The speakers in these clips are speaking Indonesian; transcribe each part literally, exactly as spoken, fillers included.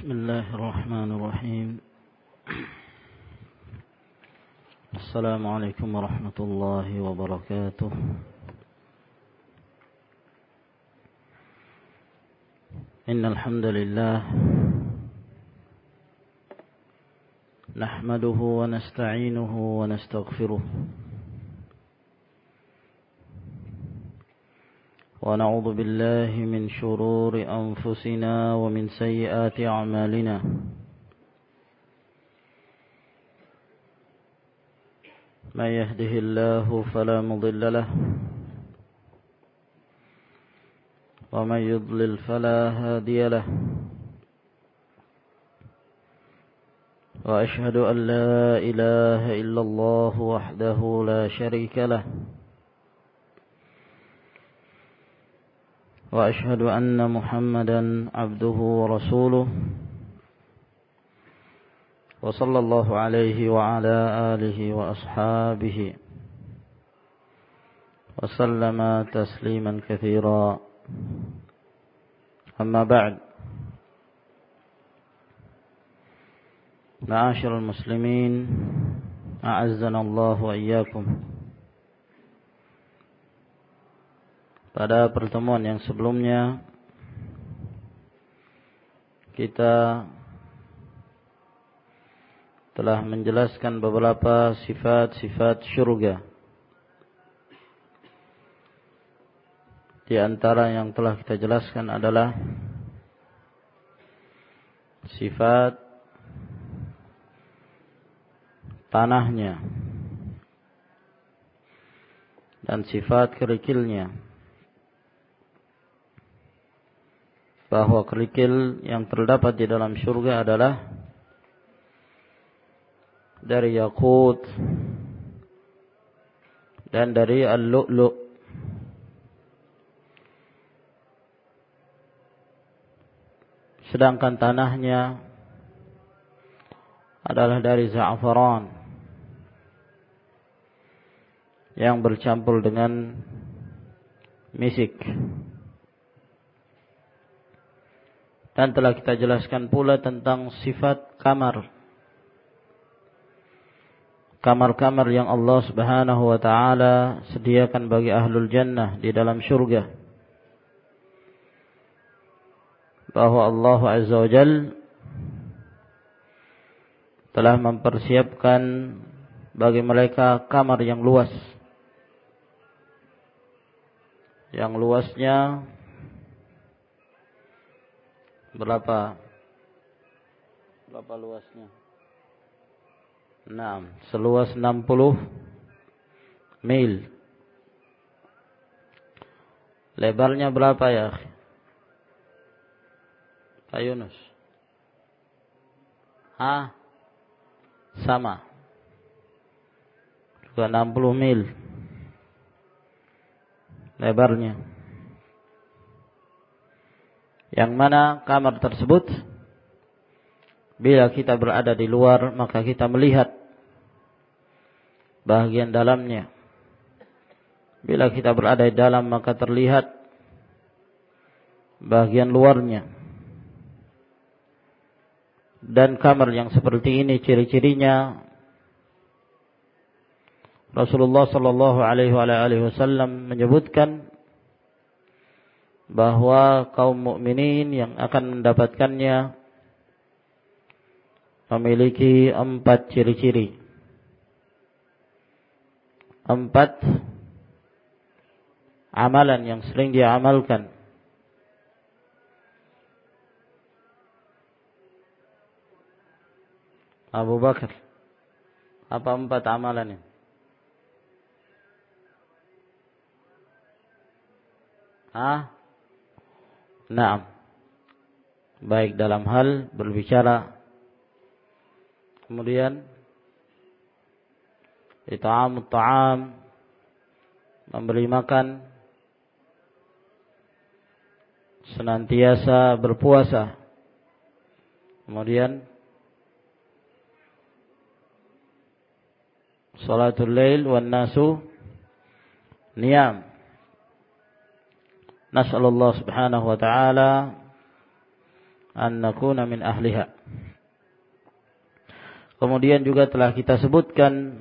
بسم الله الرحمن الرحيم. السلام عليكم ورحمة الله وبركاته. إن الحمد لله نحمده ونستعينه ونستغفره ونعوذ بالله من شرور أنفسنا ومن سيئات أعمالنا. من يهده الله فلا مضل له ومن يضلل فلا هادي له. وأشهد أن لا إله إلا الله وحده لا شريك له. وأشهد أن محمدا عبده ورسوله وصلى الله عليه وعلى آله وأصحابه وسلم تسليما كثيرا. أما بعد، معاشر المسلمين أعزنا الله وإياكم. Pada pertemuan yang sebelumnya kita telah menjelaskan beberapa sifat-sifat syurga. Di antara yang telah kita jelaskan adalah sifat tanahnya dan sifat kerikilnya. Bahwa kerikil yang terdapat di dalam syurga adalah dari yakut dan dari al-lu'lu'. Sedangkan tanahnya adalah dari za'afaran yang bercampur dengan misik. Dan telah kita jelaskan pula tentang sifat kamar. Kamar-kamar yang Allah Subhanahu wa ta'ala sediakan bagi ahlul jannah di dalam syurga. Bahwa Allah Azza wa Jal telah mempersiapkan bagi mereka kamar yang luas. Yang luasnya Berapa? Berapa luasnya? Enam. Seluas enam puluh mil. Lebarnya berapa ya? Pak Yunus? Hah? Sama. Juga enam puluh mil. Lebarnya. Yang mana kamar tersebut, bila kita berada di luar, maka kita melihat bahagian dalamnya. Bila kita berada di dalam, maka terlihat bahagian luarnya. Dan kamar yang seperti ini ciri-cirinya Rasulullah sallallahu alaihi wasallam menyebutkan bahwa kaum mukminin yang akan mendapatkannya memiliki empat ciri-ciri. Empat amalan yang sering dia amalkan. Abu Bakar, apa empat amalannya? Hah? Naam. Baik dalam hal berbicara, kemudian it'amut ta'am, memberi makan, senantiasa berpuasa, kemudian salatul lail wan nasu niyam. Nas'alullah subhanahu wa ta'ala an nakuna min ahliha. Kemudian juga telah kita sebutkan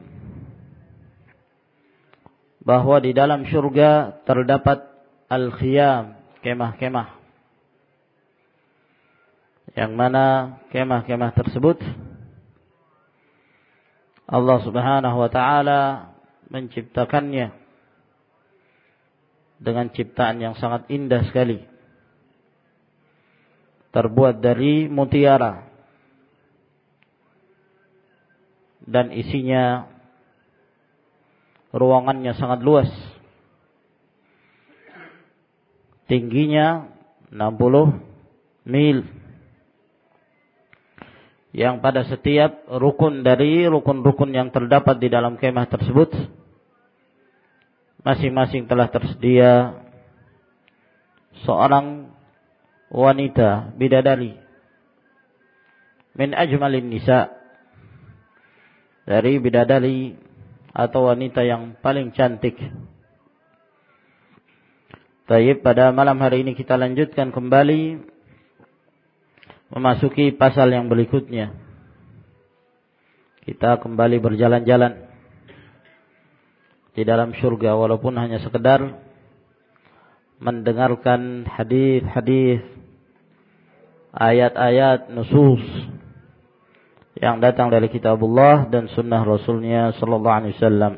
bahwa di dalam syurga terdapat al-khiyam, kemah-kemah, yang mana kemah-kemah tersebut Allah Subhanahu wa taala menciptakannya dengan ciptaan yang sangat indah sekali, terbuat dari mutiara dan isinya, ruangannya sangat luas, tingginya enam puluh mil, yang pada setiap rukun dari rukun-rukun yang terdapat di dalam kemah tersebut masing-masing telah tersedia seorang wanita bidadari min ajmalin nisa, dari bidadari atau wanita yang paling cantik. Baik, pada malam hari ini kita lanjutkan kembali memasuki pasal yang berikutnya. Kita kembali berjalan-jalan di dalam surga, walaupun hanya sekedar mendengarkan hadis-hadis, ayat-ayat, nusus yang datang dari kitabullah dan sunnah Rasulnya sallallahu alaihi wasallam.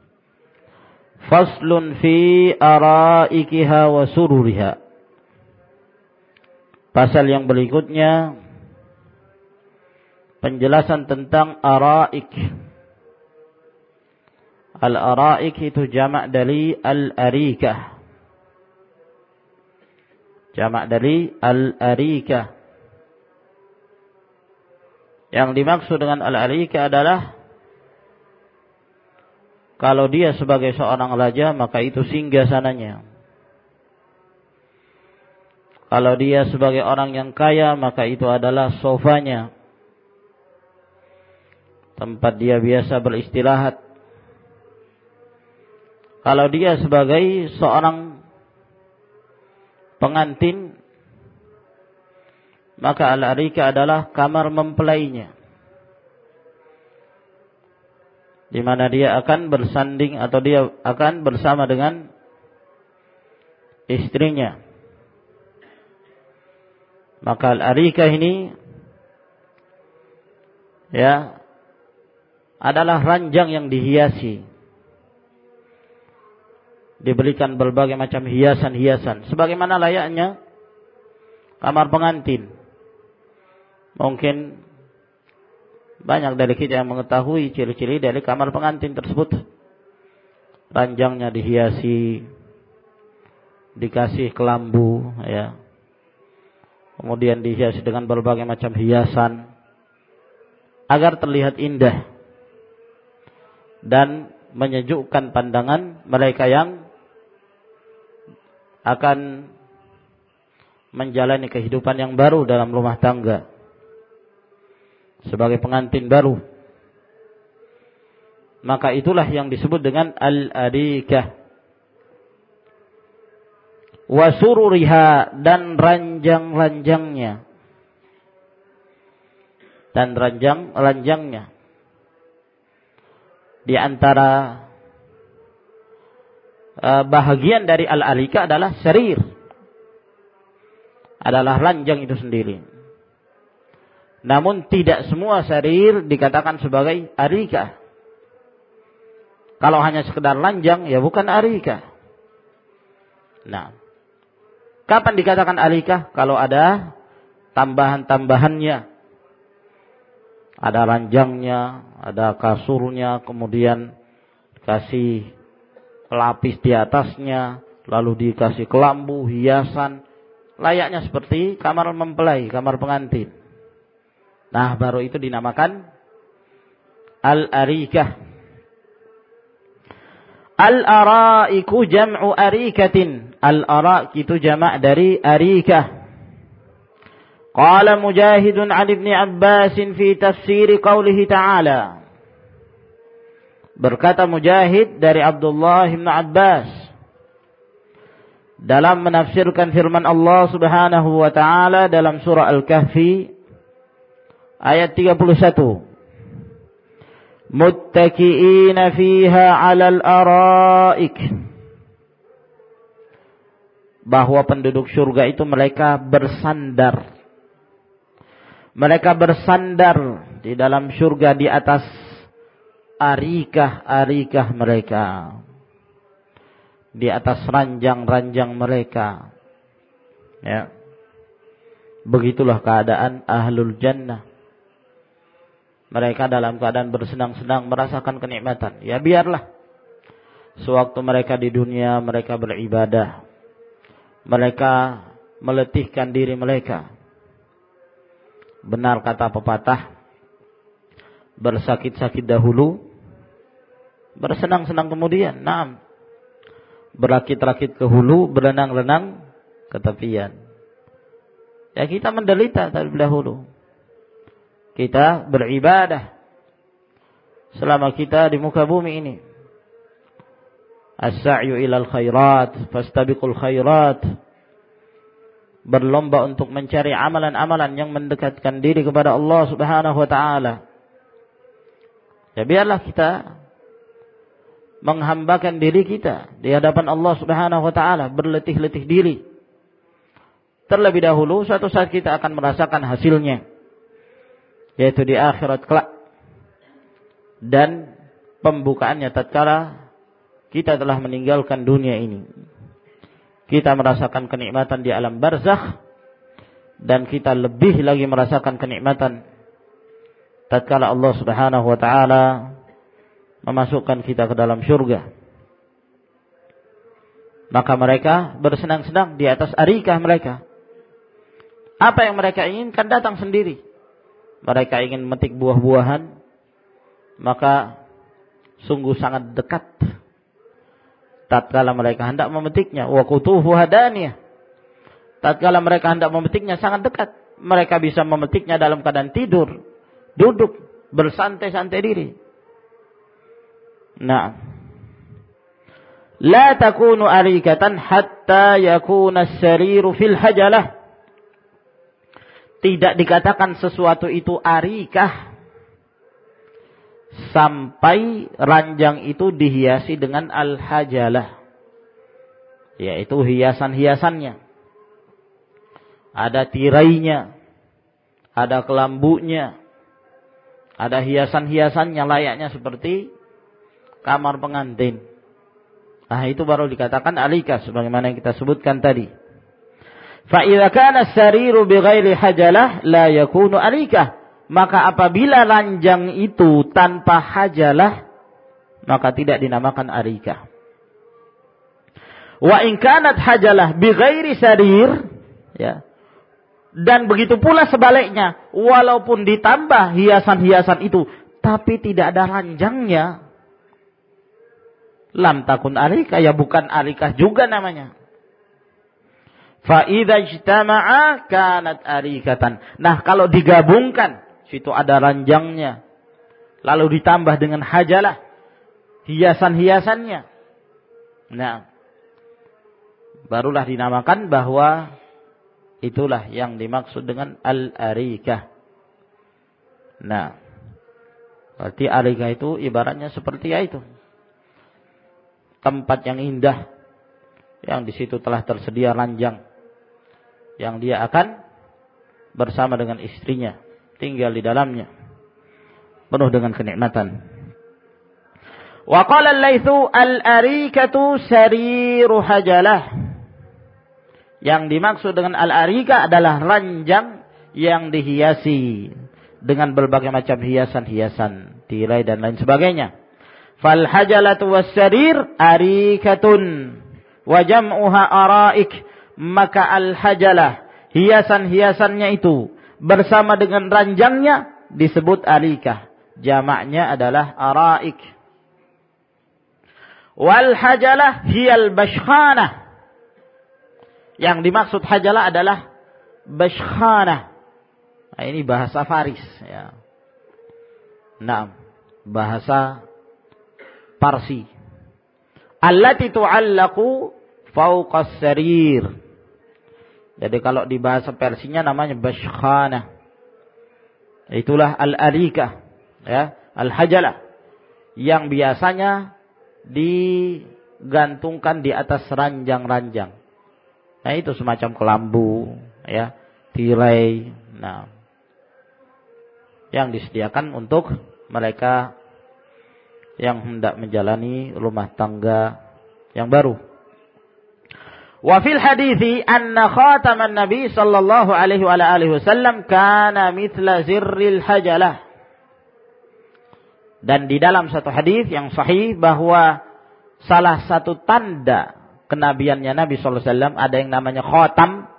Faslun fi araikiha wa sururiha. Pasal yang berikutnya penjelasan tentang araik. Al-araik itu jamak dari al-arikah. Jamak dari al-arikah. Yang dimaksud dengan al-arikah adalah kalau dia sebagai seorang raja, maka itu singgasananya. Kalau dia sebagai orang yang kaya, maka itu adalah sofanya, tempat dia biasa beristirahat. Kalau dia sebagai seorang pengantin, maka al-arika adalah kamar mempelainya, di mana dia akan bersanding atau dia akan bersama dengan istrinya. Maka al-arikah ini ya adalah ranjang yang dihiasi, diberikan berbagai macam hiasan-hiasan sebagaimana layaknya kamar pengantin. Mungkin banyak dari kita yang mengetahui ciri-ciri dari kamar pengantin tersebut. Ranjangnya dihiasi, dikasih kelambu, ya. Kemudian dihiasi dengan berbagai macam hiasan agar terlihat indah dan menyejukkan pandangan mereka yang akan menjalani kehidupan yang baru dalam rumah tangga sebagai pengantin baru. Maka itulah yang disebut dengan al-arikah. Wa sururiha, dan ranjang-ranjangnya. Dan ranjang-ranjangnya. Di antara uh, bahagian dari al-arika adalah sarir. Adalah ranjang itu sendiri. Namun tidak semua sarir dikatakan sebagai arika. Kalau hanya sekedar ranjang, ya bukan arika. Nah, kapan dikatakan arikah? Kalau ada tambahan-tambahannya. Ada ranjangnya, ada kasurnya, kemudian kasih pelapis di atasnya, lalu dikasih kelambu, hiasan, layaknya seperti kamar mempelai, kamar pengantin. Nah, baru itu dinamakan al-arikah. Al-araiku jam'u arikatin. Al-araik itu jamak dari arikah. Qala Mujahidun 'an Ibn Abbas fi tafsir qawlihi ta'ala. Berkata Mujahid dari Abdullah bin Abbas dalam menafsirkan firman Allah Subhanahu wa taala dalam surah Al-Kahfi ayat tiga puluh satu. Muttaqiina fiha 'alal araik. Bahwa penduduk surga itu mereka bersandar. Mereka bersandar di dalam surga di atas arikah-arikah mereka. Di atas ranjang-ranjang mereka. Ya. Begitulah keadaan ahlul jannah. Mereka dalam keadaan bersenang-senang merasakan kenikmatan. Ya biarlah. Sewaktu mereka di dunia mereka beribadah. Mereka meletihkan diri mereka. Benar kata pepatah, bersakit-sakit dahulu, bersenang-senang kemudian. Naam. Berakit-rakit ke hulu, berenang-renang ke tepian. Ya kita menderita terlebih dahulu. Kita beribadah selama kita di muka bumi ini. As-sa'yu ilal khairat, fastabiqul khairat. Berlomba untuk mencari amalan-amalan yang mendekatkan diri kepada Allah Subhanahu wa taala. Ya biarlah kita menghambakan diri kita di hadapan Allah Subhanahu wa taala, berletih-letih diri. Terlebih dahulu suatu saat kita akan merasakan hasilnya, yaitu di akhirat kelak. Dan pembukaannya tatkala kita telah meninggalkan dunia ini. Kita merasakan kenikmatan di alam barzakh, dan kita lebih lagi merasakan kenikmatan tatkala Allah Subhanahu wa taala memasukkan kita ke dalam surga. Maka mereka bersenang-senang di atas arikah mereka. Apa yang mereka inginkan datang sendiri. Mereka ingin memetik buah-buahan, maka sungguh sangat dekat tatkala mereka hendak memetiknya. Wa qutufu hadaniyah. Tatkala mereka hendak memetiknya sangat dekat. Mereka bisa memetiknya dalam keadaan tidur, duduk, bersantai-santai diri. Nah, la takunu arikatan hatta yakuna as-sariru fil hajalah. Tidak dikatakan sesuatu itu arikah sampai ranjang itu dihiasi dengan al-hajalah, yaitu hiasan-hiasannya. Ada tirainya, ada kelambunya, ada hiasan-hiasannya layaknya seperti kamar pengantin. Nah, itu baru dikatakan arikah sebagaimana yang kita sebutkan tadi. Fa idza kana as-sariru bighairi hajalah la yakunu arikah. Maka apabila ranjang itu tanpa hajalah, maka tidak dinamakan arikah. Wa in kanat hajalah bighairi sarir, ya. Dan begitu pula sebaliknya, walaupun ditambah hiasan-hiasan itu tapi tidak ada ranjangnya, lam takun arikah, ya bukan arikah juga namanya. Fa idza ijtama'a kanat arikatan. Nah, kalau digabungkan, situ ada ranjangnya, lalu ditambah dengan hajalah, hiasan-hiasannya, nah, barulah dinamakan bahwa itulah yang dimaksud dengan al-arikah. Nah, berarti arikah itu ibaratnya seperti itu, tempat yang indah, yang di situ telah tersedia ranjang, yang dia akan bersama dengan istrinya, tinggal di dalamnya, penuh dengan kenikmatan. Wa qala al-Laitsu al-arikatu sariru hajalah. Yang dimaksud dengan al-arikah adalah ranjang yang dihiasi dengan berbagai macam hiasan-hiasan, tirai dan lain sebagainya. Fal hajalatu was-sarir arikatun wa jam'uha araik. Maka al-hajalah, hiasan-hiasannya itu bersama dengan ranjangnya disebut arikah. Jamaknya adalah araik. Wal hajalah hiyal bashkhanah. Yang dimaksud hajalah adalah bashkhanah. Nah, ini bahasa Faris, ya. Nah, bahasa Parsi. Allati tu'allaqu fauqas sarir. Jadi kalau di bahasa Persinya namanya bashkhana. Itulah al-arikah, ya, al-hajalah yang biasanya digantungkan di atas ranjang-ranjang. Nah, itu semacam kelambu, ya, tirai, nah, yang disediakan untuk mereka yang hendak menjalani rumah tangga yang baru. Wa fil hadithi anna khataman Nabi sallallahu alaihi wa alihi wasallam kana mithla zirril hajalah. Dan di dalam satu hadis yang sahih bahwa salah satu tanda kenabiannya Nabi sallallahu alaihi wasallam ada yang namanya khatam.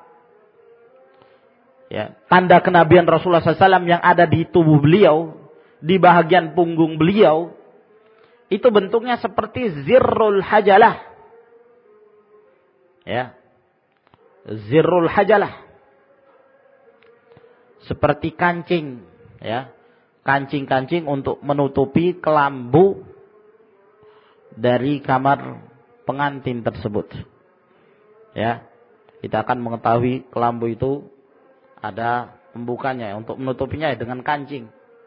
Ya, tanda kenabian Rasulullah sallallahu alaihi wasallam yang ada di tubuh beliau, di bahagian punggung beliau, itu bentuknya seperti zirrul hajalah. Ya, zirrul hajalah, seperti kancing, ya, kancing-kancing untuk menutupi kelambu dari kamar pengantin tersebut. Ya, kita akan mengetahui kelambu itu ada pembukanya untuk menutupinya dengan kancing.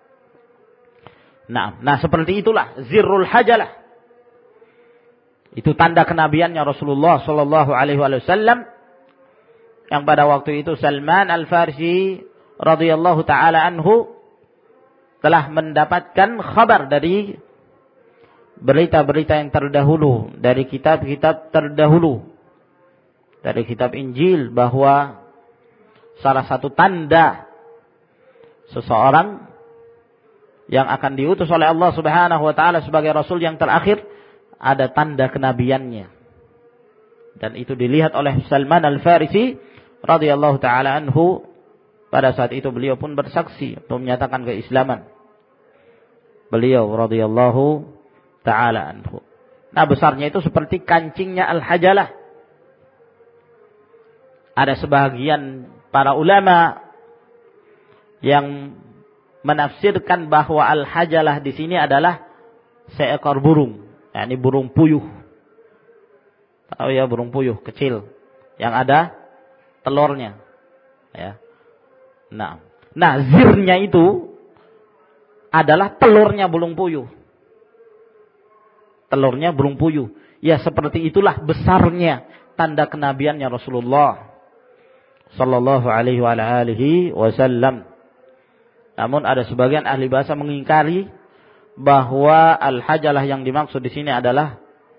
Nah, nah seperti itulah zirrul hajalah. Itu tanda kenabiannya Rasulullah sallallahu alaihi wasallam yang pada waktu itu Salman Al-Farisi radhiyallahu taala anhu telah mendapatkan kabar dari berita-berita yang terdahulu, dari kitab-kitab terdahulu, dari kitab Injil, bahwa salah satu tanda seseorang yang akan diutus oleh Allah Subhanahu wa taala sebagai rasul yang terakhir ada tanda kenabiannya. Dan itu dilihat oleh Salman Al-Farisi radhiyallahu taala anhu. Pada saat itu beliau pun bersaksi untuk menyatakan keislaman beliau radhiyallahu taala anhu. Nah, besarnya itu seperti kancingnya al-hajalah. Ada sebahagian para ulama yang menafsirkan bahwa al-hajalah di sini adalah seekor burung. Ini burung puyuh. Tahu ya, burung puyuh kecil yang ada telurnya. Ya. Nah, nah zirnya itu adalah telurnya burung puyuh. Telurnya burung puyuh. Ya, seperti itulah besarnya tanda kenabiannya Rasulullah sallallahu alaihi wa alihi wasallam. Namun ada sebagian ahli bahasa mengingkari bahwa al-hajalah yang dimaksud di sini adalah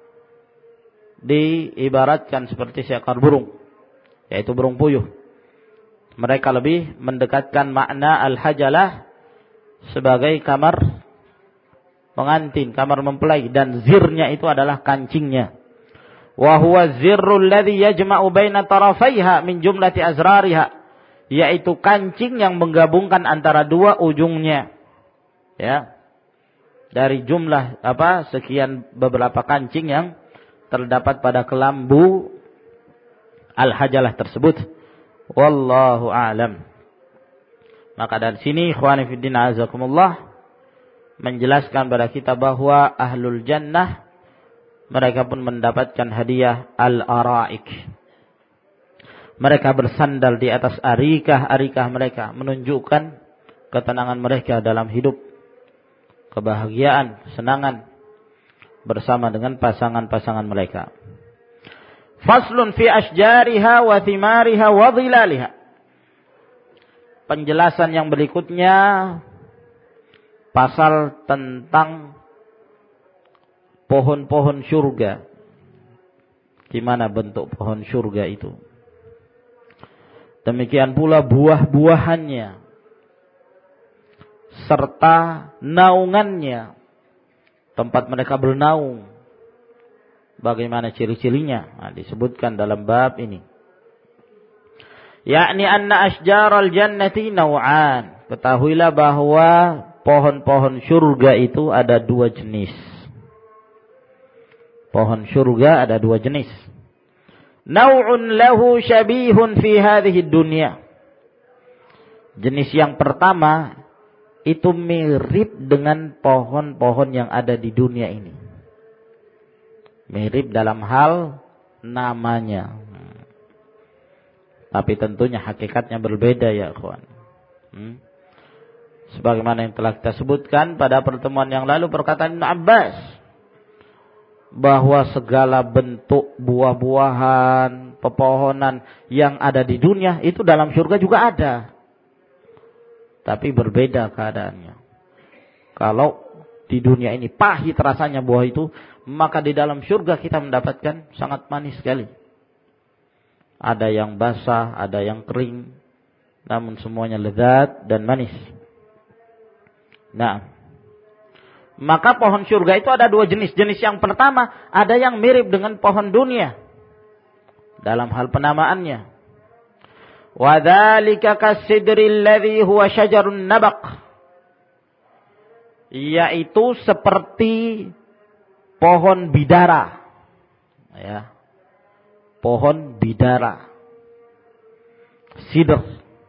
diibaratkan seperti seekor burung, yaitu burung puyuh. Mereka lebih mendekatkan makna al-hajalah sebagai kamar pengantin, kamar mempelai, dan zirnya itu adalah kancingnya. Wa huwa zirrul ladzi yajma'u baina tarafaiha min jumlati azrariha, yaitu kancing yang menggabungkan antara dua ujungnya. Ya. Dari jumlah apa sekian beberapa kancing yang terdapat pada kelambu al-hajalah tersebut. Wallahu a'lam. Maka dari sini ikhwani fiddin azakumullah menjelaskan pada kita bahwa ahlul jannah mereka pun mendapatkan hadiah al-araik. Mereka bersandar di atas arikah-arikah mereka, menunjukkan ketenangan mereka dalam hidup, kebahagiaan, kesenangan bersama dengan pasangan-pasangan mereka. Faslun fi asjariha wa thimariha wa dhilaliha. Penjelasan yang berikutnya pasal tentang pohon-pohon surga. Gimana bentuk pohon surga itu? Demikian pula buah-buahannya serta naungannya, tempat mereka bernaung, bagaimana ciri-cirinya, nah, disebutkan dalam bab ini. Yakni anna asjaral jannati naw'an. Ketahuilah bahwa pohon-pohon surga itu ada dua jenis. Pohon surga ada dua jenis. Naw'un lahu syabihun fi hadhihi dunya. Jenis yang pertama itu mirip dengan pohon-pohon yang ada di dunia ini. Mirip dalam hal namanya. Tapi tentunya hakikatnya berbeda ya ikhwan. Hmm? Sebagaimana yang telah kita sebutkan pada pertemuan yang lalu perkataan Ibnu Abbas, bahwa segala bentuk buah-buahan, pepohonan yang ada di dunia itu dalam surga juga ada. Tapi berbeda keadaannya. Kalau di dunia ini pahit rasanya buah itu, maka di dalam surga kita mendapatkan sangat manis sekali. Ada yang basah, ada yang kering, namun semuanya lezat dan manis. Nah, maka pohon surga itu ada dua jenis. Jenis yang pertama, ada yang mirip dengan pohon dunia dalam hal penamaannya. Wa dzalika kasidril ladzi huwa syajarun nabaq, yaitu seperti pohon bidara. Ya. Pohon bidara. Sidr.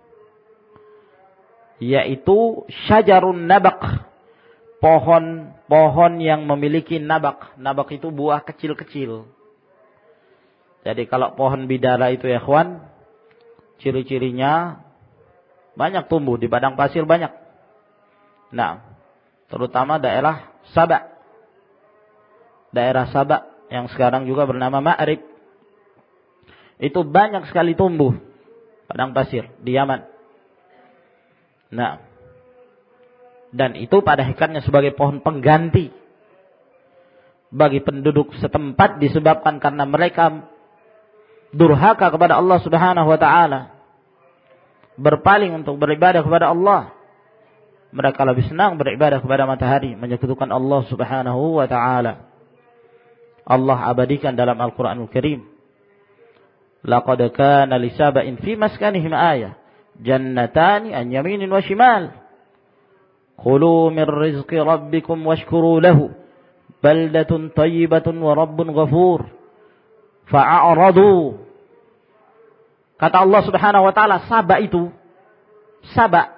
Yaitu syajarun nabaq, pohon-pohon yang memiliki nabaq. Nabaq itu buah kecil-kecil. Jadi kalau pohon bidara itu ya ikhwan, ciri-cirinya banyak tumbuh di padang pasir banyak. Nah, terutama daerah Sabak. Daerah Sabak yang sekarang juga bernama Ma'rib. Itu banyak sekali tumbuh padang pasir di Yaman. Nah, dan itu pada hakikatnya sebagai pohon pengganti bagi penduduk setempat disebabkan karena mereka durhaka kepada Allah Subhanahu wa taala, berpaling untuk beribadah kepada Allah. Mereka lebih senang beribadah kepada matahari, menyekutukan Allah Subhanahu wa taala. Allah abadikan dalam Al-Qur'anul Karim, laqad kana li saba'in fi maskanihim ayah jannatani an yaminin wa shimal kulu min rizqi rabbikum washkuru lahu baldatun tayyibatun wa rabbun ghafur fa'aradu. Kata Allah Subhanahu wa taala, Saba itu Saba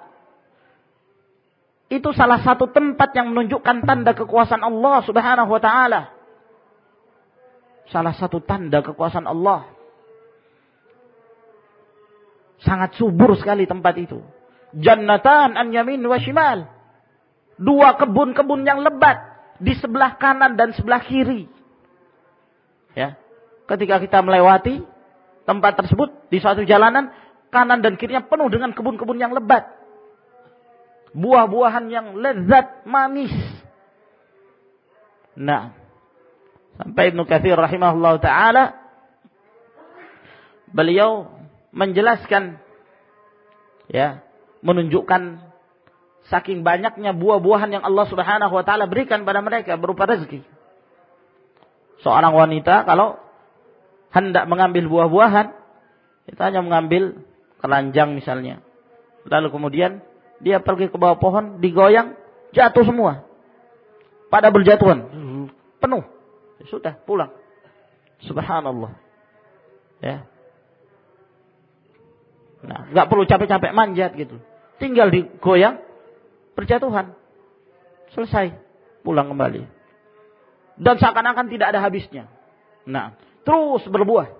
itu salah satu tempat yang menunjukkan tanda kekuasaan Allah Subhanahu wa taala. Salah satu tanda kekuasaan Allah. Sangat subur sekali tempat itu. Jannatan an yamin wa shimal. Dua kebun-kebun yang lebat di sebelah kanan dan sebelah kiri. Ya. Ketika kita melewati tempat tersebut di suatu jalanan, kanan dan kirinya penuh dengan kebun-kebun yang lebat. Buah-buahan yang lezat, manis. Nah, sampai Ibnu Katsir rahimahullah ta'ala, beliau menjelaskan, ya, menunjukkan saking banyaknya buah-buahan yang Allah Subhanahu wa taala berikan pada mereka berupa rezeki. Seorang wanita kalau hendak mengambil buah-buahan, itu hanya mengambil keranjang misalnya. Lalu kemudian dia pergi ke bawah pohon, digoyang, jatuh semua. Pada berjatuhan, penuh. Sudah, pulang. Subhanallah. Ya. Nah, enggak perlu capek-capek manjat gitu. Tinggal digoyang, berjatuhan. Selesai, pulang kembali. Dan seakan-akan tidak ada habisnya. Nah, terus berbuah.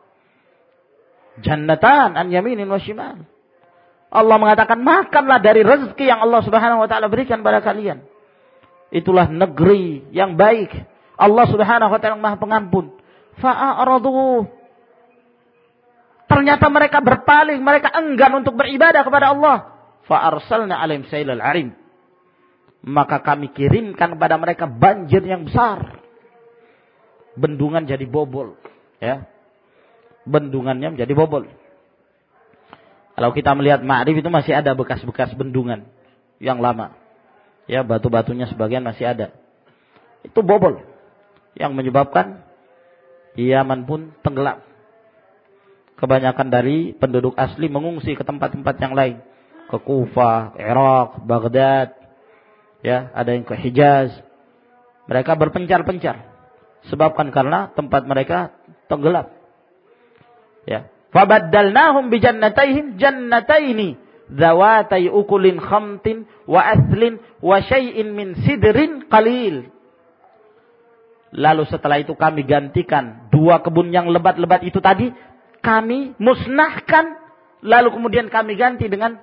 Jannatan an yaminin wa shimal. Allah mengatakan, makanlah dari rezeki yang Allah Subhanahu wa taala berikan pada kalian. Itulah negeri yang baik. Allah Subhanahu wa taala Maha Pengampun. Fa'aradu. Ternyata mereka berpaling, mereka enggan untuk beribadah kepada Allah. Fa'arsalna 'alaihim sailal 'arim. Maka kami kirimkan kepada mereka banjir yang besar. Bendungan jadi bobol, ya. Bendungannya menjadi bobol. Kalau kita melihat Ma'rib itu masih ada bekas-bekas bendungan yang lama. Ya, batu-batunya sebagian masih ada. Itu bobol yang menyebabkan Yaman pun tenggelam. Kebanyakan dari penduduk asli mengungsi ke tempat-tempat yang lain, ke Kufah, Irak, Baghdad. Ya, ada yang ke Hijaz. Mereka berpencar-pencar sebabkan karena tempat mereka tenggelam. Ya. Fabaddalnahum bijannatayhim jannataini dzawatai ukulin khamtin wa athlin wa syai'in min sidrin qalil. Lalu setelah itu kami gantikan dua kebun yang lebat-lebat itu tadi, kami musnahkan, lalu kemudian kami ganti dengan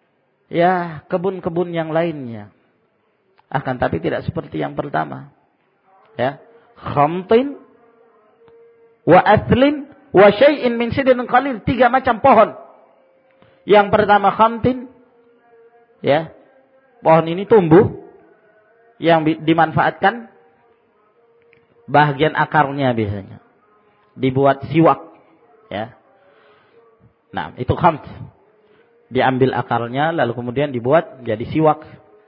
ya kebun-kebun yang lainnya. Akan tapi tidak seperti yang pertama. Ya, khamtin wa athlin wa syai'in min sidrin qalil, tiga macam pohon. Yang pertama khamtin, ya, pohon ini tumbuh yang dimanfaatkan bagian akarnya biasanya dibuat siwak, ya. Nah, itu khamt. Diambil akarnya lalu kemudian dibuat jadi siwak.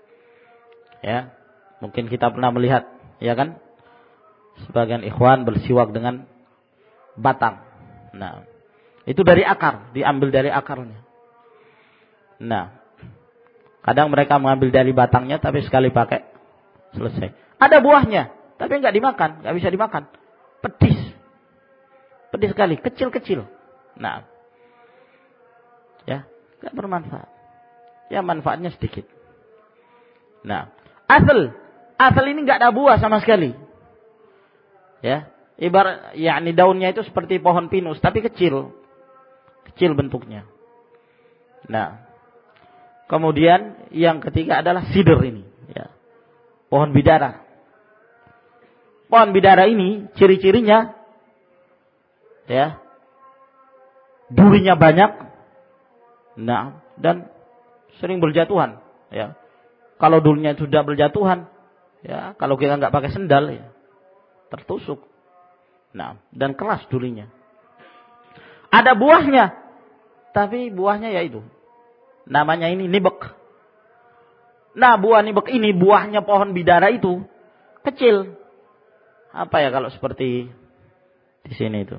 Ya. Mungkin kita pernah melihat, ya kan? Sebagian ikhwan bersiwak dengan batang. Nah, itu dari akar, diambil dari akarnya. Nah, kadang mereka mengambil dari batangnya tapi sekali pakai selesai. Ada buahnya tapi enggak dimakan, enggak bisa dimakan. Pedis. Pedis sekali, kecil-kecil. Nah. Ya, enggak bermanfaat. Ya, manfaatnya sedikit. Nah, asal, asal ini enggak ada buah sama sekali. Ya, ibarat yakni daunnya itu seperti pohon pinus tapi kecil. Kecil bentuknya. Nah, kemudian yang ketiga adalah sidr ini, ya. Pohon bidara. Pohon bidara ini ciri-cirinya, ya, durinya banyak, nah, dan sering berjatuhan, ya. Kalau durinya sudah berjatuhan, ya, kalau kita nggak pakai sendal, ya, tertusuk, nah, dan keras durinya. Ada buahnya, tapi buahnya ya itu, namanya ini nibek. Nah, buah nibek ini, buahnya pohon bidara itu kecil. Apa ya kalau seperti di sini itu?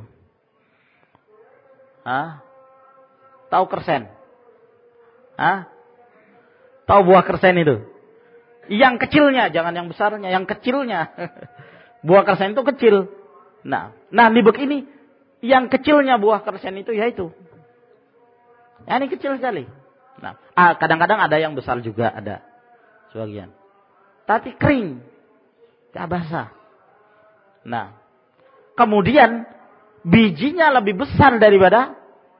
Hah? Tahu kersen? Hah? Tahu buah kersen itu? Yang kecilnya, jangan yang besarnya, yang kecilnya. Buah kersen itu kecil. Nah, nah nibek ini yang kecilnya buah kersen itu yaitu. Ya, ini kecil sekali. Nah, ah, kadang-kadang ada yang besar juga, ada sebagian. Tapi kering, tidak basah. Nah, kemudian bijinya lebih besar daripada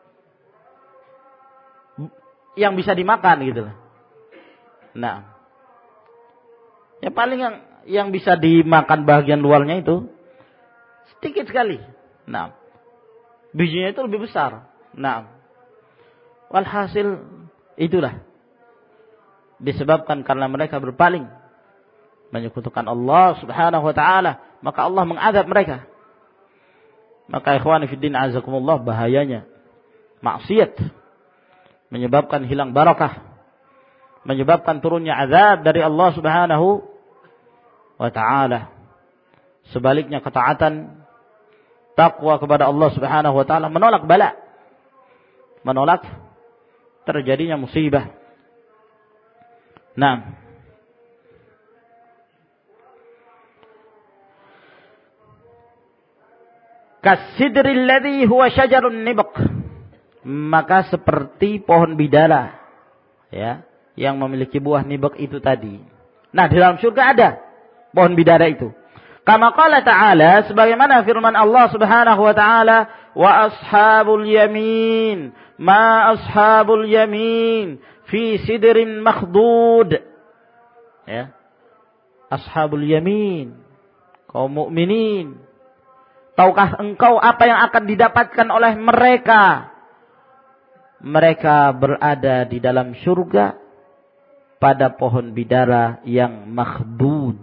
yang bisa dimakan gitu. Nah, yang paling yang yang bisa dimakan bagian luarnya itu sedikit sekali. Nah, bijinya itu lebih besar. Nah, walhasil itulah disebabkan karena mereka berpaling menyekutukan Allah Subhanahu wa taala, maka Allah mengazab mereka. Maka ikhwani fiddin azakumullah, bahayanya maksiat menyebabkan hilang barakah, menyebabkan turunnya azab dari Allah Subhanahu wa taala. Sebaliknya ketaatan, takwa kepada Allah Subhanahu wa taala menolak bala, menolak terjadinya musibah. Nah, kasidril ladzi huwa syajarun nibq, maka seperti pohon bidara, ya, yang memiliki buah nibq itu tadi. Nah, di dalam surga ada pohon bidara itu. Kama qala ta'ala, sebagaimana firman Allah Subhanahu wa taala, wa ashabul yamin, ma ashabul yamin fi sidrin makhdud. Ya. Ashabul yamin, kaum mukminin. Tahukah engkau apa yang akan didapatkan oleh mereka? Mereka berada di dalam surga pada pohon bidara yang makhdud.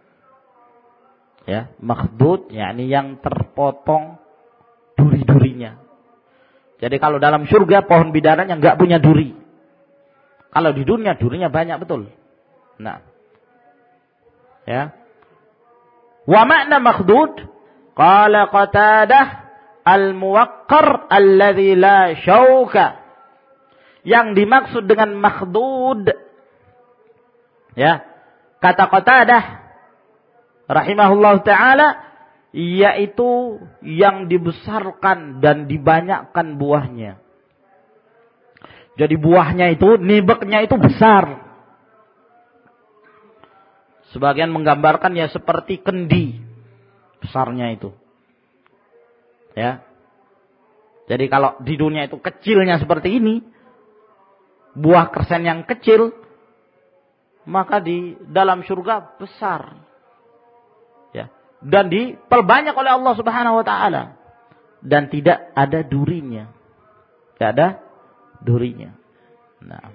Ya, makhdud yakni yang terpotong duri-durinya. Jadi kalau dalam surga pohon bidaranya enggak punya duri. Kalau di dunia durinya banyak betul. Nah. Ya. Wa makna makhdud, qala Qatadah al-muwaqqar alladhi la syauka. Yang dimaksud dengan makhdud, ya, kata Qatadah rahimahullah ta'ala, yaitu yang dibesarkan dan dibanyakkan buahnya. Jadi buahnya itu, nibeknya itu besar. Sebagian menggambarkan ya seperti kendi besarnya itu. Ya. Jadi kalau di dunia itu kecilnya seperti ini, buah kersen yang kecil, maka di dalam surga besar. Ya. Dan diperbanyak oleh Allah Subhanahu wa taala dan tidak ada durinya. Tidak ada durinya. Nah.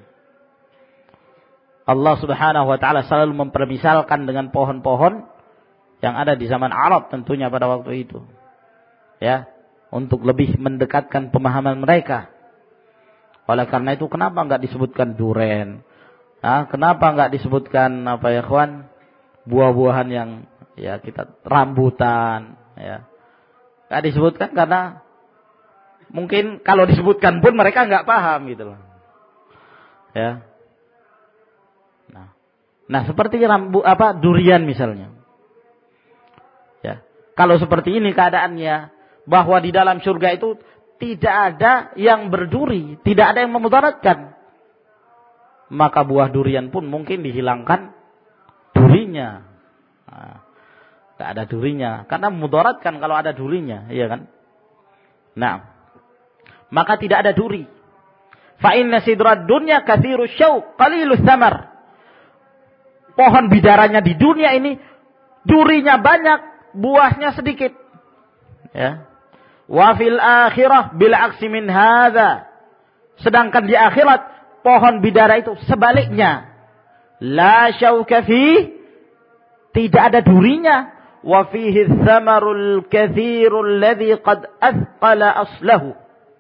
Allah Subhanahu wa taala selalu mempermisalkan dengan pohon-pohon yang ada di zaman Arab tentunya pada waktu itu. Ya, untuk lebih mendekatkan pemahaman mereka. Oleh karena itu kenapa enggak disebutkan duren? Nah, kenapa enggak disebutkan apa ya, kawan? Buah-buahan yang ya kita rambutan, ya. Enggak disebutkan karena mungkin kalau disebutkan pun mereka enggak paham gitu loh. Ya. Nah. Nah, seperti rambu apa durian misalnya. Ya. Kalau seperti ini keadaannya, bahwa di dalam surga itu tidak ada yang berduri, tidak ada yang memudaratkan, maka buah durian pun mungkin dihilangkan durinya. Nah, tidak ada durinya, karena memudaratkan kalau ada durinya, iya kan? Nah, maka tidak ada duri. Fa inna sidrad dunya katsiru syauq qalilus samar. Pohon bidaranya di dunia ini durinya banyak, buahnya sedikit. Ya. Wa fil akhirah bil aksi min hadza. Sedangkan di akhirat pohon bidara itu sebaliknya. La syauka fi, tidak ada durinya. Wa fihi thamarul katsirul ladzi qad athqala aslahu.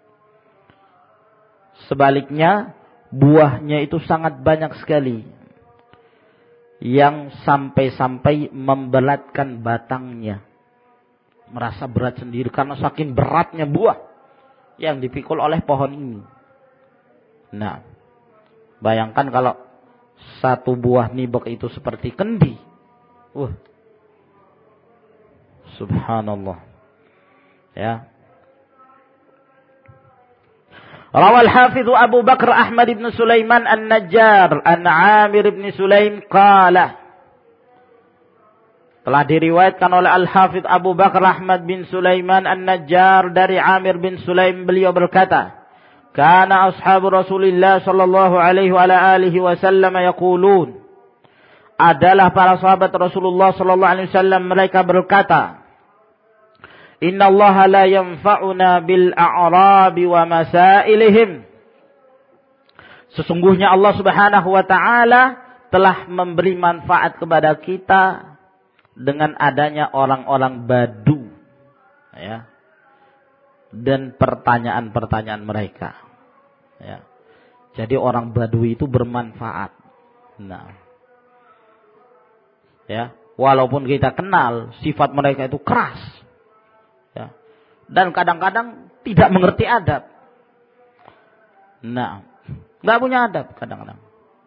Sebaliknya buahnya itu sangat banyak sekali yang sampai-sampai memberatkan batangnya. Merasa berat sendiri karena saking beratnya buah yang dipikul oleh pohon ini. Nah, bayangkan kalau satu buah nibak itu seperti kendi. Wah, subhanallah. Ya. Rawal Hafidh Abu Bakr Ahmad ibn Sulaiman An-Najjar an Amir ibn Sulaim qala. Telah diriwayatkan oleh Al-Hafidh Abu Bakr Ahmad bin Sulaiman An-Najjar dari Amir bin Sulaim, beliau berkata, "Kana ashabu Rasulillah sallallahu alaihi wa alihi wasallam yaqulun." Adalah para sahabat Rasulullah sallallahu alaihi wasallam mereka berkata, "Inna Allah la yanfa'una bil a'rabi wa masailihim." Sesungguhnya Allah Subhanahu wa taala telah memberi manfaat kepada kita dengan adanya orang-orang Badu, ya, dan pertanyaan-pertanyaan mereka, ya. Jadi orang Badui itu bermanfaat. Nah, ya, walaupun kita kenal sifat mereka itu keras, ya, dan kadang-kadang tidak mengerti adab. Nah, nggak punya adab kadang-kadang.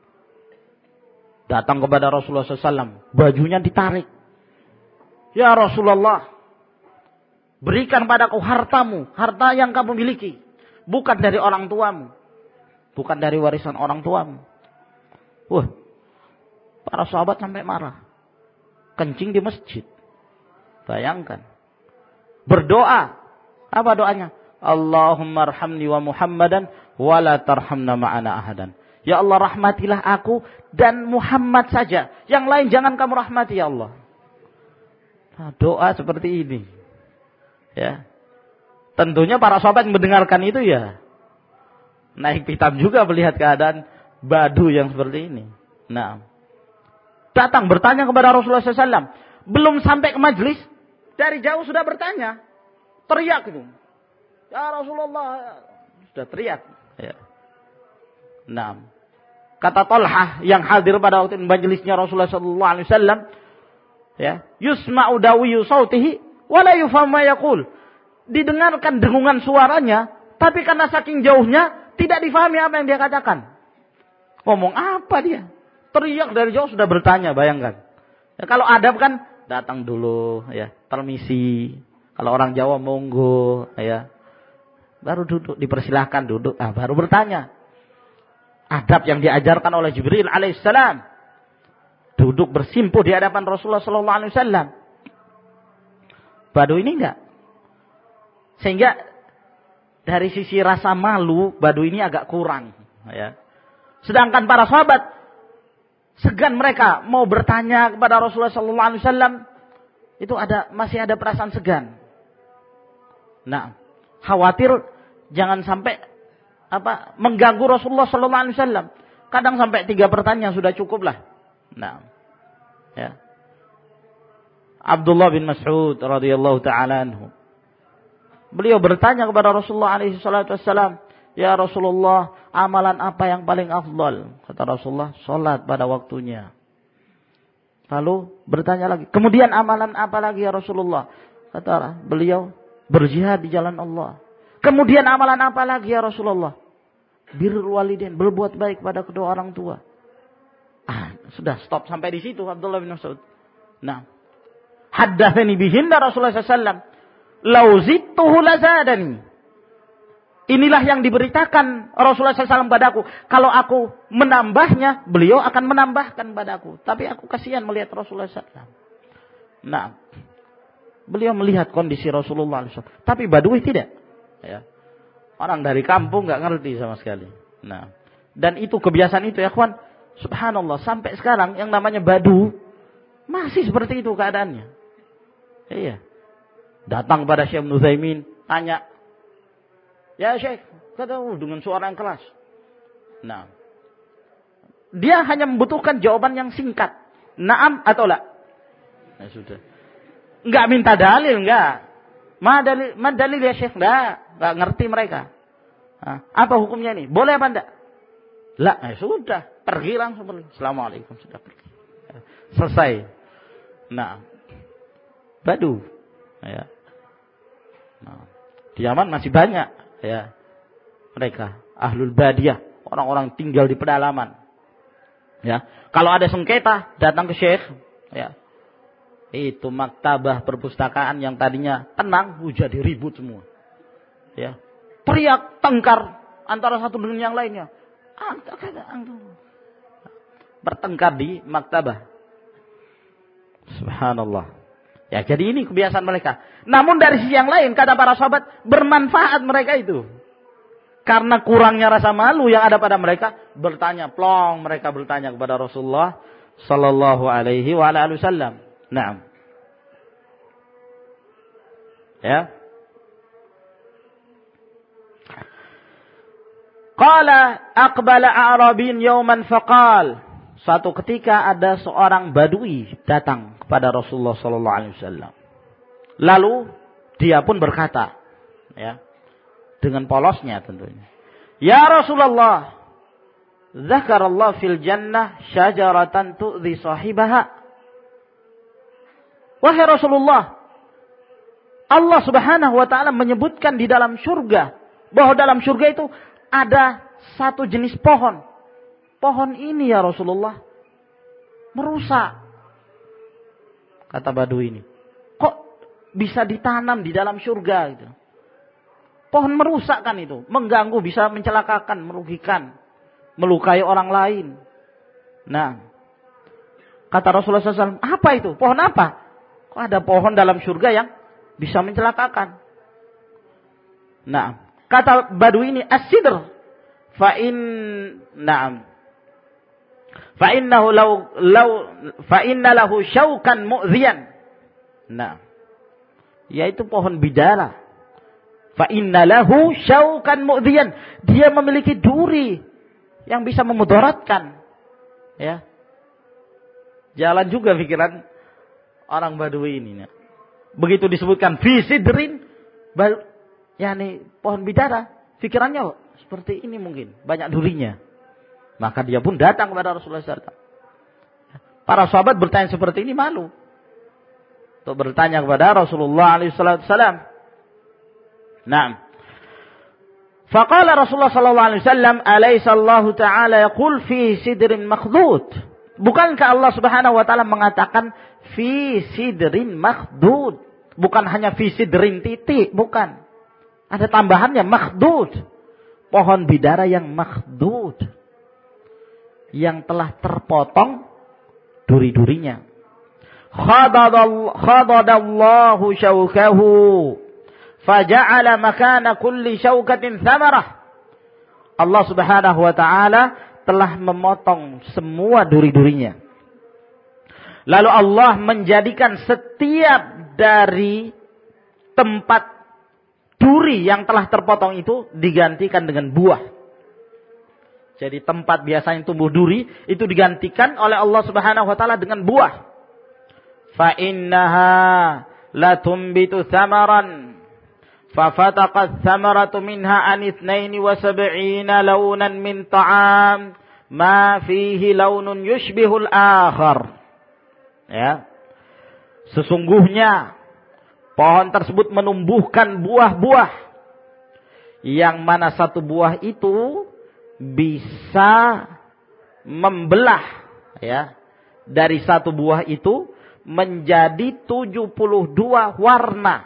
Datang kepada Rasulullah shallallahu alaihi wasallam, bajunya ditarik. Ya Rasulullah, berikan padaku hartamu, harta yang kamu miliki, bukan dari orang tuamu, bukan dari warisan orang tuamu. Wah, para sahabat sampai marah, kencing di masjid. Bayangkan, berdoa, apa doanya? Allahumma arhamni wa Muhammadan wa la tarhamna ma'ana ahadan. Ya Allah, rahmatilah aku dan Muhammad saja, yang lain jangan kamu rahmati ya Allah. Nah, doa seperti ini, ya. Tentunya para sahabat yang mendengarkan itu ya naik pitam juga melihat keadaan Badu yang seperti ini. Nah, datang bertanya kepada Rasulullah shallallahu alaihi wasallam, belum sampai ke majelis, dari jauh sudah bertanya, teriak itu, ya Rasulullah, sudah teriak. Ya. Nah, kata Talhah yang hadir pada waktu majelisnya Rasulullah shallallahu alaihi wasallam, ya, yusma'u dawiyu sautihi wa la yufhamu ma yaqul. Didengarkan dengungan suaranya, tapi karena saking jauhnya tidak difahami apa yang dia katakan. Ngomong apa dia? Teriak dari jauh sudah bertanya, bayangkan. Ya, kalau adab kan datang dulu, ya, permisi. Kalau orang Jawa monggo, ya. Baru duduk, dipersilahkan duduk, ah, baru bertanya. Adab yang diajarkan oleh Jibril alaihissalam. Duduk bersimpuh di hadapan Rasulullah sallallahu alaihi wasallam. Baduy ini enggak. Sehingga dari sisi rasa malu, Baduy ini agak kurang. Ya. Sedangkan para sahabat, segan mereka mau bertanya kepada Rasulullah sallallahu alaihi wasallam, itu ada masih ada perasaan segan. Nah, khawatir jangan sampai apa mengganggu Rasulullah sallallahu alaihi wasallam. Kadang sampai tiga pertanyaan sudah cukup lah. Nah, ya. Abdullah bin Mas'ud radhiyallahu taala anhu. Beliau bertanya kepada Rasulullah alaihi salatu wasallam, "Ya Rasulullah, amalan apa yang paling afdal?" Kata Rasulullah, "Salat pada waktunya." Lalu bertanya lagi, "Kemudian amalan apa lagi ya Rasulullah?" Kata beliau, "Berjihad di jalan Allah." "Kemudian amalan apa lagi ya Rasulullah?" "Birrul walidain," berbuat baik pada kedua orang tua. Ah, sudah stop sampai di situ Abdullah bin Mas'ud. Nah, haddatsani bihinna Rasulullah sallallahu alaihi wasallam, "Lau zidtuhu lazadani." Inilah yang diberitakan Rasulullah sallallahu alaihi wasallam padaku. Kalau aku menambahnya, beliau akan menambahkan padaku. Tapi aku kasihan melihat Rasulullah sallallahu alaihi wasallam. Nah, beliau melihat kondisi Rasulullah sallallahu alaihi wasallam. Tapi Baduy tidak. Ya. Orang dari kampung nggak ngerti sama sekali. Nah, dan itu kebiasaan itu ya kawan. Subhanallah, sampai sekarang yang namanya Badu masih seperti itu keadaannya. Iya. Datang pada Syekh Ibnu Utsaimin, tanya, "Ya Syekh," kata dengan suara yang keras. Nah, dia hanya membutuhkan jawaban yang singkat. Naam atau la? Nah, sudah. Enggak minta dalil, enggak. Ma dalil, ma dalil ya Syekh, enggak. Enggak ngerti mereka. Nah, apa hukumnya ini? Boleh apa enggak? La, eh, sudah. Pergi langsung pergi. Assalamualaikum, sudah pergi. Selesai. Nah, Badu. Ya. Nah, di Yaman masih banyak ya mereka ahlul badiyah, orang-orang tinggal di pedalaman. Ya, kalau ada sengketa datang ke Syekh, ya. Itu maktabah perpustakaan yang tadinya tenang jadi ribut semua. Ya. Teriak tengkar antara satu dengan yang lainnya. Bertengkar di maktabah. Subhanallah. Ya, jadi ini kebiasaan mereka. Namun dari sisi yang lain, kata para sahabat, bermanfaat mereka itu. Karena kurangnya rasa malu yang ada pada mereka, bertanya, plong mereka bertanya kepada Rasulullah sallallahu alaihi wa alihi wasallam. Naam. Ya. Qala aqbala a'rabin yawman faqal. Suatu ketika ada seorang Badui datang kepada Rasulullah sallallahu alaihi wasallam. Lalu dia pun berkata, ya, dengan polosnya tentunya, "Ya Rasulullah, dzakarallahu fil jannah syajaratan tu'dhi sahibaha." Wahai Rasulullah, Allah Subhanahu wa taala menyebutkan di dalam surga bahwa dalam surga itu ada satu jenis pohon. Pohon ini ya Rasulullah merusak. Kata Badui ini, kok bisa ditanam di dalam surga gitu? Pohon merusak kan itu, mengganggu, bisa mencelakakan, merugikan, melukai orang lain. Nah, kata Rasulullah sallallahu alaihi wasallam, apa itu? Pohon apa? Kok ada pohon dalam surga yang bisa mencelakakan? Nah, kata Badui ini, as-sidr. Fa in na'am. Fa innahu law law fa inna lahu syaukan mu'dhiyan. Nah, yaitu pohon bidara. Fa inna lahu syaukan mu'dhiyan. Dia memiliki duri yang bisa memudaratkan. Ya. Jalan juga pikiran orang Badui ini. Ya. Begitu disebutkan fi sidrin, yakni pohon bidara, pikirannya oh, seperti ini mungkin, banyak durinya. Maka dia pun datang kepada Rasulullah sallallahu alaihi wasallam. Para sahabat bertanya seperti ini malu untuk bertanya kepada Rasulullah alaihi wasallam. Naam. Faqala Rasulullah sallallahu alaihi wasallam, "Alaysa Allah Ta'ala yaqul fi sidrin makhdud?" Bukankah Allah Subhanahu wa taala mengatakan fi sidrin makhdud? Bukan hanya fi sidrin titik, bukan. Ada tambahannya makhdud. Pohon bidara yang makhdud. Yang telah terpotong duri-durinya. khadadallahu syaukahu faja'ala makana kulli syaukatin thamarah. Allah Subhanahu wa taala telah memotong semua duri-durinya. Lalu Allah menjadikan setiap dari tempat duri yang telah terpotong itu digantikan dengan buah. Jadi tempat biasanya tumbuh duri itu digantikan oleh Allah Subhanahu wa taala dengan buah. Fa innaha la tumbitu thamaran fa fataqat thamaratu minha an itsnaini wa sab'ina launan min ta'am ma fihi launun yushbihul akhar. Ya. Sesungguhnya pohon tersebut menumbuhkan buah-buah yang mana satu buah itu bisa membelah, ya, dari satu buah itu menjadi tujuh puluh dua warna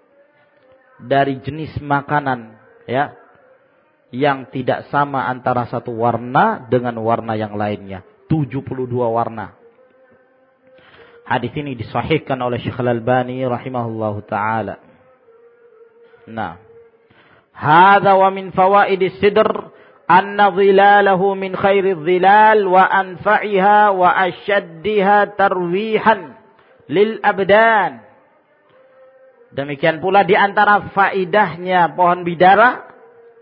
dari jenis makanan, ya, yang tidak sama antara satu warna dengan warna yang lainnya. tujuh puluh dua warna. Hadis ini disahihkan oleh Syekh Al-Albani rahimahullahu taala. Nah, hadza wa min fawaidis sidr anna dhilalahu min khairidh dhilal wa anfa'iha wa ashaddiha tarwihan lil abdan. Demikian pula di antara faidahnya pohon bidara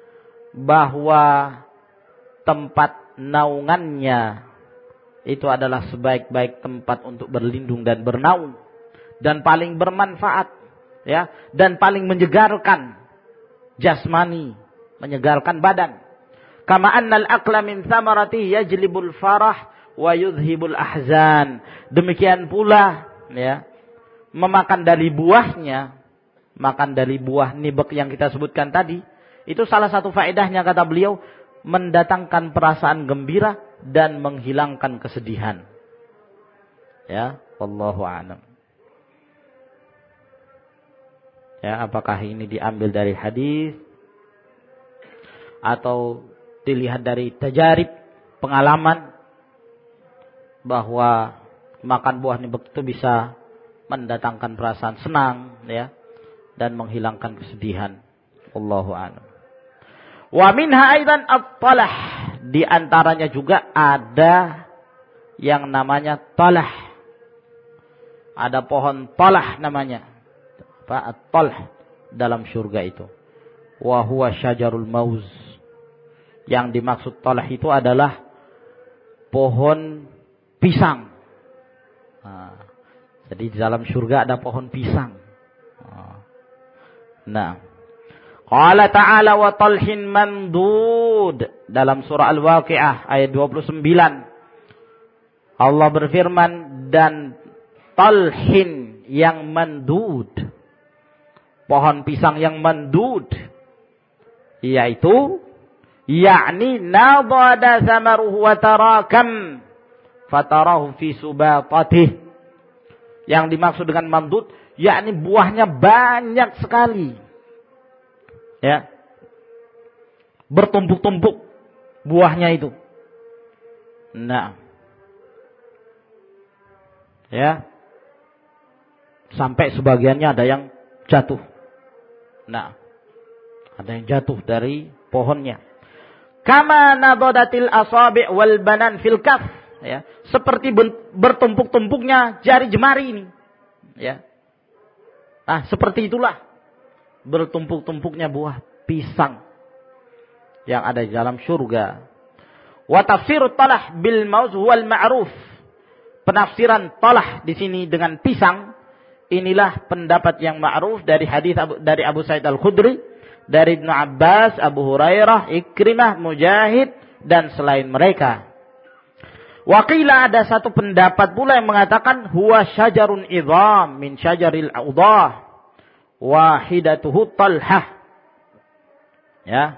bahwa tempat naungannya itu adalah sebaik-baik tempat untuk berlindung dan bernaung dan paling bermanfaat, ya, dan paling menyegarkan jasmani, menyegarkan badan. Kama annal aqla min thamarati yajlibul farah wa yudhibul ahzan. Demikian pula, ya, memakan dari buahnya, makan dari buah nibek yang kita sebutkan tadi, itu salah satu faedahnya kata beliau mendatangkan perasaan gembira dan menghilangkan kesedihan. Ya, wallahu a'lam. Ya, apakah ini diambil dari hadis atau dilihat dari tajarib, pengalaman bahwa makan buah nibek itu bisa mendatangkan perasaan senang, ya, dan menghilangkan kesedihan. Wallahu a'lam. Wa minha aidan at-talah, di antaranya juga ada yang namanya talah. Ada pohon talah namanya. Apa? At-talah dalam surga itu. Wa huwa syajarul mauz. Yang dimaksud talah itu adalah pohon pisang. Nah, jadi di dalam surga ada pohon pisang. Nah, qala ta'ala wa talhin mandud, dalam surah Al-Waqi'ah ayat dua puluh sembilan. Allah berfirman, dan talhin yang mandud, pohon pisang yang mandud, yaitu yakni nadada thamaruhu wa tarakam fatarahu fi subatatih. Yang dimaksud dengan mandud yakni buahnya banyak sekali, ya, bertumpuk-tumpuk buahnya itu. Nah, ya, sampai sebagiannya ada yang jatuh. Nah, ada yang jatuh dari pohonnya. Kama nabadatil asabi' wal banan fil kaf, ya, seperti bertumpuk-tumpuknya jari jemari ini, ya. Nah, seperti itulah bertumpuk-tumpuknya buah pisang yang ada di dalam surga. Wa tafsirut talah bil mauz wal ma'ruf. Penafsiran talah di sini dengan pisang, inilah pendapat yang ma'ruf dari hadis dari Abu Sa'id Al-Khudri, dari Ibnu Abbas, Abu Hurairah, Ikrimah, Mujahid dan selain mereka. Waqila, ada satu pendapat pula yang mengatakan huwa syajarun idham min syajaril audah wahidatuhu talhah. Ya.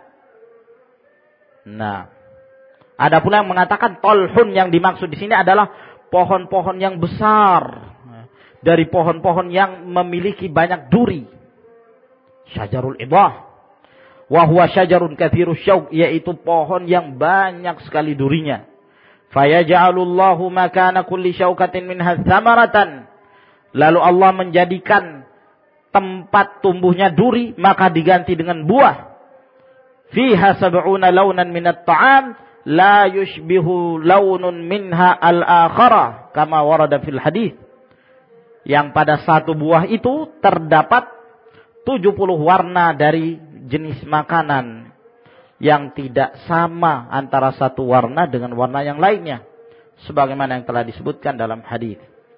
Nah, ada pula yang mengatakan talhun yang dimaksud di sini adalah pohon-pohon yang besar dari pohon-pohon yang memiliki banyak duri. Syajarul idah. Wa huwa syajarun katsirus syauq, yaitu pohon yang banyak sekali durinya. Fayaj'alullahu makana kulli syaukatin minha thamaratan lalu Allah menjadikan tempat tumbuhnya duri, maka diganti dengan buah. Fiha sab'una launan minat ta'am, la yushbihu launun minha al-akhara, kama warada fil hadis. Yang pada satu buah itu terdapat tujuh puluh warna dari jenis makanan, yang tidak sama antara satu warna dengan warna yang lainnya, sebagaimana yang telah disebutkan dalam hadis.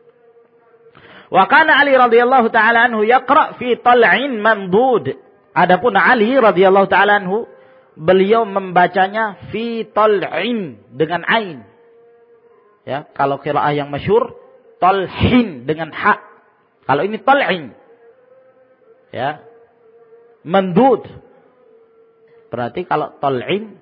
Wa kana Ali radhiyallahu taala anhu yaqra fi tal'in mandud. Adapun Ali radhiyallahu taala anhu, beliau membacanya fi tal'in dengan ain. Ya, kalau qiraah yang masyhur talhin dengan ha. Kalau ini tal'in. Ya. Mandud. Berarti kalau tal'in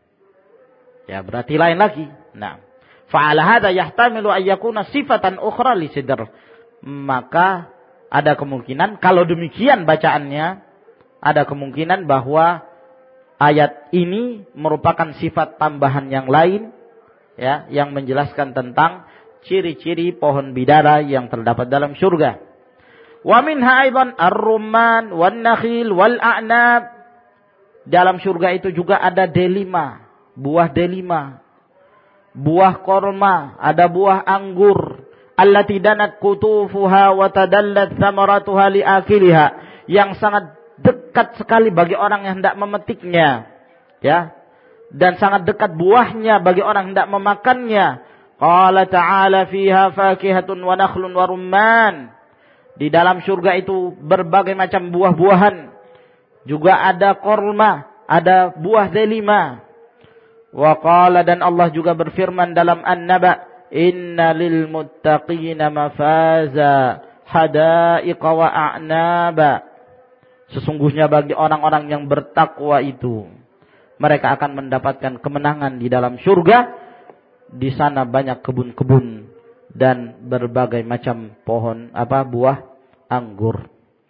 ya berarti lain lagi. Nah, fa'ala hadza yahtamilu an yakuna sifatan ukhra li sidr. Maka ada kemungkinan, kalau demikian bacaannya, ada kemungkinan bahwa ayat ini merupakan sifat tambahan yang lain, ya, yang menjelaskan tentang ciri-ciri pohon bidara yang terdapat dalam surga. Wa minha aidan ar-rumman wan nakhil wal a'nab. Dalam surga itu juga ada delima, buah delima, buah korma, ada buah anggur. Allati danat kutufuha wa tadallat thamaratuha liakiliha, yang sangat dekat sekali bagi orang yang hendak memetiknya, ya, dan sangat dekat buahnya bagi orang yang hendak memakannya. Qala ta'ala fiha fakihatun wa nakhlun wa rumman. Di dalam surga itu berbagai macam buah-buahan, juga ada korma, ada buah delima. Wa qala, dan Allah juga berfirman dalam An-Naba, inna lil muttaqina mafaza hadaiqa wa a'naba. Sesungguhnya bagi orang-orang yang bertakwa itu, mereka akan mendapatkan kemenangan di dalam surga. Di sana banyak kebun-kebun dan berbagai macam pohon apa buah anggur.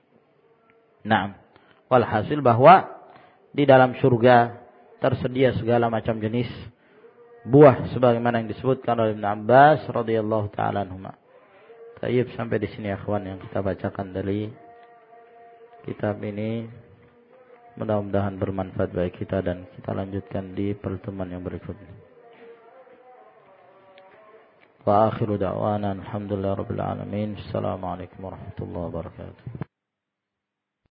Nah, walhasil bahwa di dalam surga tersedia segala macam jenis buah sebagaimana yang disebutkan oleh Ibnu Abbas radhiyallahu taala anhuma. Tayyib, sampai di sini akhwan yang kita bacakan dari kitab ini. Mudah-mudahan bermanfaat bagi kita, dan kita lanjutkan di pertemuan yang berikutnya. Wa akhiru da'wana alhamdulillahi rabbil alamin. Assalamualaikum warahmatullahi wabarakatuh.